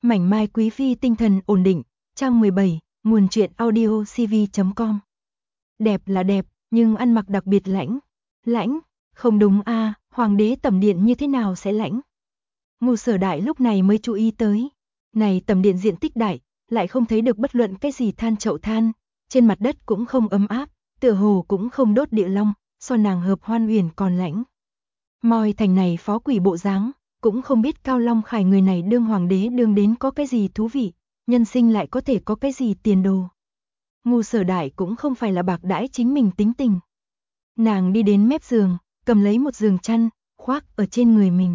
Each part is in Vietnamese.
Mảnh mai quý phi tinh thần ổn định, trang 17, nguồn truyện audio cv.com. Đẹp là đẹp, nhưng ăn mặc đặc biệt lãnh. Lãnh, không đúng a, hoàng đế tẩm điện như thế nào sẽ lãnh? Ngô Sở Đại lúc này mới chú ý tới. Này tẩm điện diện tích đại, lại không thấy được bất luận cái gì than chậu than, trên mặt đất cũng không ấm áp, tựa hồ cũng không đốt địa long, so nàng Hợp Hoan Huyền còn lãnh. Moi thành này phó quỷ bộ dáng, cũng không biết Cao Long Khải người này đương hoàng đế đương đến có cái gì thú vị, nhân sinh lại có thể có cái gì tiền đồ. Ngô Sở Đại cũng không phải là bạc đãi chính mình tính tình. Nàng đi đến mép giường, cầm lấy một giường chăn, khoác ở trên người mình.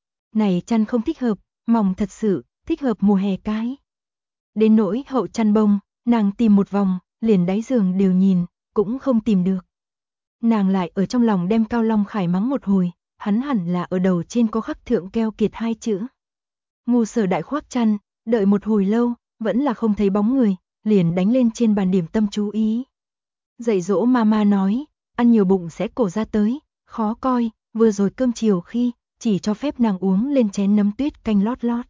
Này chăn không thích hợp, mỏng thật sự, thích hợp mùa hè cái. Đến nỗi hậu chăn bông, nàng tìm một vòng, liền đáy giường đều nhìn, cũng không tìm được. Nàng lại ở trong lòng đem Cao Long Khải mắng một hồi, hắn hẳn là ở đầu trên có khắc thượng keo kiệt hai chữ. Ngô Sở Đại khoác chăn, đợi một hồi lâu, vẫn là không thấy bóng người, liền đánh lên trên bàn điểm tâm chú ý. Dạy dỗ mama nói, ăn nhiều bụng sẽ cổ ra tới, khó coi, vừa rồi cơm chiều khi, chỉ cho phép nàng uống lên chén nấm tuyết canh lót lót.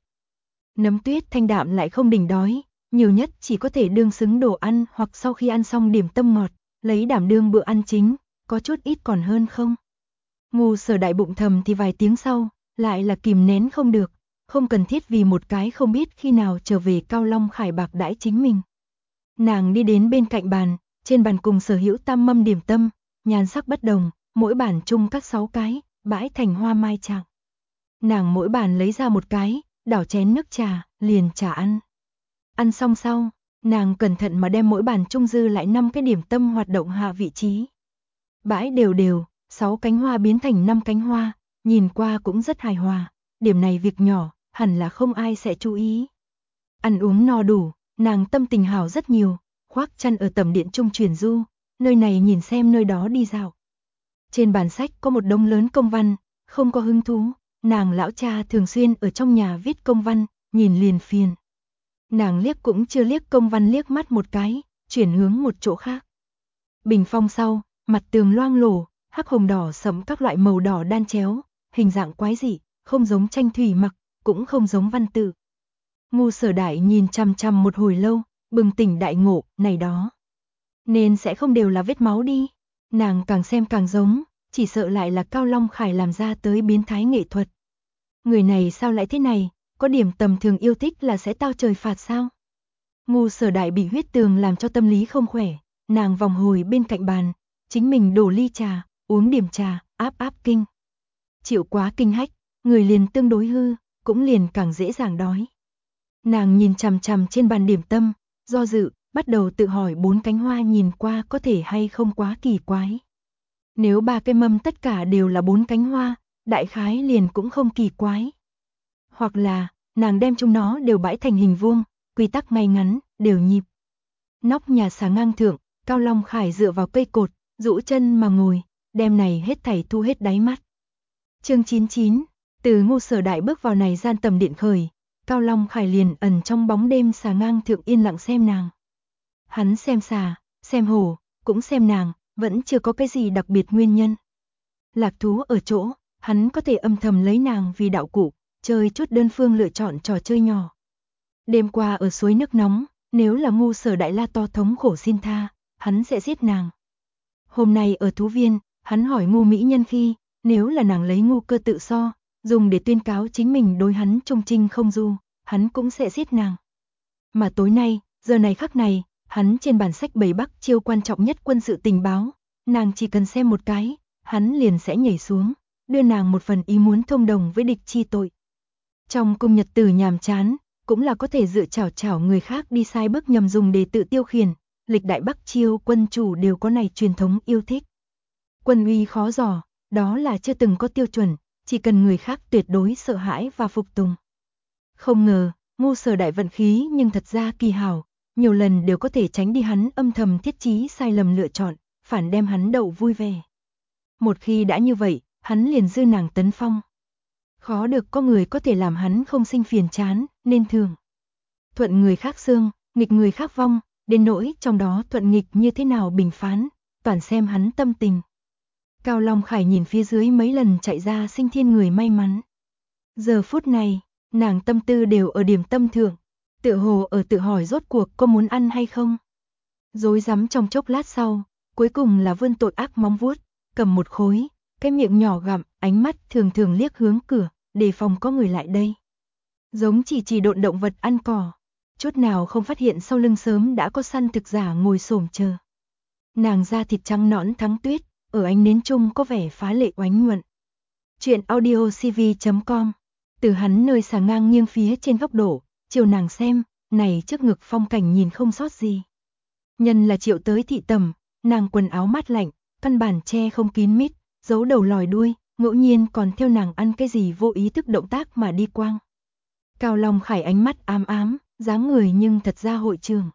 Nấm tuyết thanh đạm lại không đỉnh đói, nhiều nhất chỉ có thể đương xứng đồ ăn hoặc sau khi ăn xong điểm tâm ngọt, lấy đảm đương bữa ăn chính, có chút ít còn hơn không. Ngô Sở Đại bụng thầm thì vài tiếng sau, lại là kìm nén không được, không cần thiết vì một cái không biết khi nào trở về Cao Long Khải bạc đãi chính mình. Nàng đi đến bên cạnh bàn, trên bàn cùng sở hữu tam mâm điểm tâm, nhan sắc bất đồng, mỗi bàn chung các 6 cái, bãi thành hoa mai trạng. Nàng mỗi bàn lấy ra một cái, đảo chén nước trà, liền trà ăn. Ăn xong sau, nàng cẩn thận mà đem mỗi bàn chung dư lại 5 cái điểm tâm hoạt động hạ vị trí. Bãi đều đều, 6 cánh hoa biến thành 5 cánh hoa, nhìn qua cũng rất hài hòa, điểm này việc nhỏ, hẳn là không ai sẽ chú ý. Ăn uống no đủ, nàng tâm tình hảo rất nhiều, khoác chăn ở tầm điện trung chuyển du, nơi này nhìn xem nơi đó đi dạo. Trên bàn sách có một đống lớn công văn, không có hứng thú, nàng lão cha thường xuyên ở trong nhà viết công văn, nhìn liền phiền. Nàng liếc cũng chưa liếc công văn liếc mắt một cái, chuyển hướng một chỗ khác. Bình phong sau, mặt tường loang lổ, hắc hồng đỏ sẫm các loại màu đỏ đan chéo, hình dạng quái dị, không giống tranh thủy mặc, cũng không giống văn tự. Ngô Sở Đại nhìn chằm chằm một hồi lâu, bừng tỉnh đại ngộ, này đó. Nên sẽ không đều là vết máu đi. Nàng càng xem càng giống, chỉ sợ lại là Cao Long Khải làm ra tới biến thái nghệ thuật. Người này sao lại thế này, có điểm tầm thường yêu thích là sẽ tao trời phạt sao? Ngô Sở Đại bị huyết tường làm cho tâm lý không khỏe, nàng vòng hồi bên cạnh bàn, chính mình đổ ly trà, uống điểm trà, áp áp kinh. Chịu quá kinh hách, người liền tương đối hư, cũng liền càng dễ dàng đói. Nàng nhìn chằm chằm trên bàn điểm tâm, do dự, bắt đầu tự hỏi 4 cánh hoa nhìn qua có thể hay không quá kỳ quái. Nếu 3 cái mâm tất cả đều là 4 cánh hoa, đại khái liền cũng không kỳ quái. Hoặc là, nàng đem chúng nó đều bãi thành hình vuông, quy tắc ngay ngắn, đều nhịp. Nóc nhà xà ngang thượng, Cao Long Khải dựa vào cây cột, rũ chân mà ngồi, đem này hết thảy thu hết đáy mắt. Chương 99, từ Ngô Sở Đại bước vào này gian tầm điện khởi, Cao Long Khải liền ẩn trong bóng đêm xà ngang thượng yên lặng xem nàng. Hắn xem xà, xem hổ, cũng xem nàng, vẫn chưa có cái gì đặc biệt nguyên nhân. Lạc thú ở chỗ, hắn có thể âm thầm lấy nàng vì đạo cụ, chơi chút đơn phương lựa chọn trò chơi nhỏ. Đêm qua ở suối nước nóng, nếu là Ngô Sở Đại la to thống khổ xin tha, hắn sẽ giết nàng. Hôm nay ở thú viên, hắn hỏi Ngô mỹ nhân khi, nếu là nàng lấy Ngô Cơ tự so, dùng để tuyên cáo chính mình đối hắn trung trinh không du, hắn cũng sẽ giết nàng. Mà tối nay, giờ này khắc này, hắn trên bản sách bày Bắc chiêu quan trọng nhất quân sự tình báo, nàng chỉ cần xem một cái, hắn liền sẽ nhảy xuống, đưa nàng một phần ý muốn thông đồng với địch chi tội. Trong cung nhật tử nhàm chán, cũng là có thể dựa chảo chảo người khác đi sai bước nhầm dùng để tự tiêu khiển, lịch đại Bắc chiêu quân chủ đều có này truyền thống yêu thích. Quân uy khó dò, đó là chưa từng có tiêu chuẩn, chỉ cần người khác tuyệt đối sợ hãi và phục tùng. Không ngờ, Ngô Sở Đại vận khí nhưng thật ra kỳ hảo, nhiều lần đều có thể tránh đi hắn âm thầm thiết trí sai lầm lựa chọn, phản đem hắn đậu vui vẻ. Một khi đã như vậy, hắn liền dư nàng tấn phong. Khó được có người có thể làm hắn không sinh phiền chán, nên thường. Thuận người khác xương, nghịch người khác vong, đến nỗi trong đó thuận nghịch như thế nào bình phán, toàn xem hắn tâm tình. Cao Long Khải nhìn phía dưới mấy lần chạy ra sinh thiên người may mắn. Giờ phút này, Nàng tâm tư đều ở điểm tâm thượng, tựa hồ ở tự hỏi rốt cuộc có muốn ăn hay không. Rối rắm trong chốc lát sau, cuối cùng là vươn tội ác móng vuốt, cầm một khối, cái miệng nhỏ gặm, ánh mắt thường thường liếc hướng cửa, đề phòng có người lại đây. Giống chỉ độn động vật ăn cỏ, chút nào không phát hiện sau lưng sớm đã có săn thực giả ngồi xổm chờ. Nàng da thịt trắng nõn thắng tuyết, ở ánh nến chung có vẻ phá lệ oánh nhuận. Chuyện audio cv.com. Từ hắn nơi xà ngang nghiêng phía trên góc độ, chiều nàng xem, này trước ngực phong cảnh nhìn không sót gì. Nhân là Triệu tới thị tầm, nàng quần áo mát lạnh, căn bản che không kín mít, giấu đầu lòi đuôi, ngẫu nhiên còn theo nàng ăn cái gì vô ý thức động tác mà đi quang. Cao Long Khải ánh mắt ám ám, dáng người nhưng thật ra hội trường.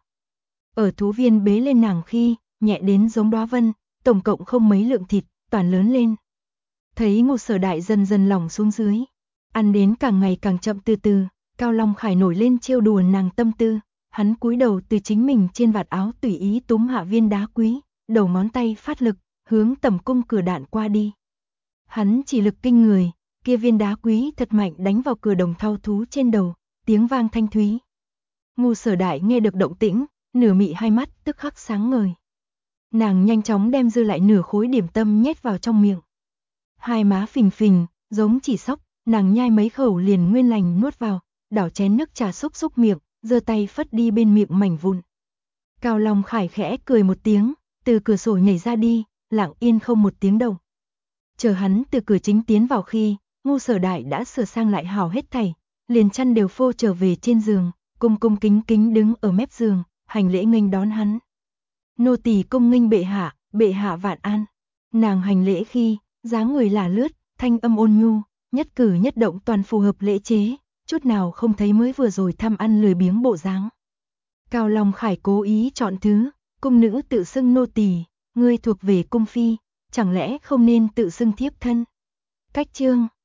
Ở thú viên bế lên nàng khi, nhẹ đến giống đóa vân, tổng cộng không mấy lượng thịt, toàn lớn lên. Thấy Ngô Sở Đại dần dần lỏng xuống dưới, ăn đến càng ngày càng chậm từ từ, Cao Long Khải nổi lên trêu đùa nàng tâm tư, hắn cúi đầu từ chính mình trên vạt áo tùy ý túm hạ viên đá quý, đầu ngón tay phát lực, hướng tầm cung cửa đạn qua đi. Hắn chỉ lực kinh người, kia viên đá quý thật mạnh đánh vào cửa đồng thau thú trên đầu, tiếng vang thanh thúy. Ngô Sở Đại nghe được động tĩnh, nửa mị hai mắt tức khắc sáng ngời. Nàng nhanh chóng đem dư lại nửa khối điểm tâm nhét vào trong miệng. Hai má phình phình, giống chỉ sóc, nàng nhai mấy khẩu liền nguyên lành nuốt vào, đảo chén nước trà xúc xúc miệng, giơ tay phất đi bên miệng mảnh vụn. Cao Long Khải khẽ cười một tiếng, từ cửa sổ nhảy ra đi, lặng yên không một tiếng động. Chờ hắn từ cửa chính tiến vào khi, Ngô Sở Đại đã sửa sang lại hảo hết thảy, liền chăn đều phô trở về trên giường, cung cung kính kính đứng ở mép giường, hành lễ nghênh đón hắn. Nô tỳ cung nghênh bệ hạ vạn an. Nàng hành lễ khi, dáng người là lướt, thanh âm ôn nhu, nhất cử nhất động toàn phù hợp lễ chế, chút nào không thấy mới vừa rồi thăm ăn lười biếng bộ dáng. Cao Long Khải cố ý chọn thứ, cung nữ tự xưng nô tỳ, ngươi thuộc về cung phi, chẳng lẽ không nên tự xưng thiếp thân. Cách chương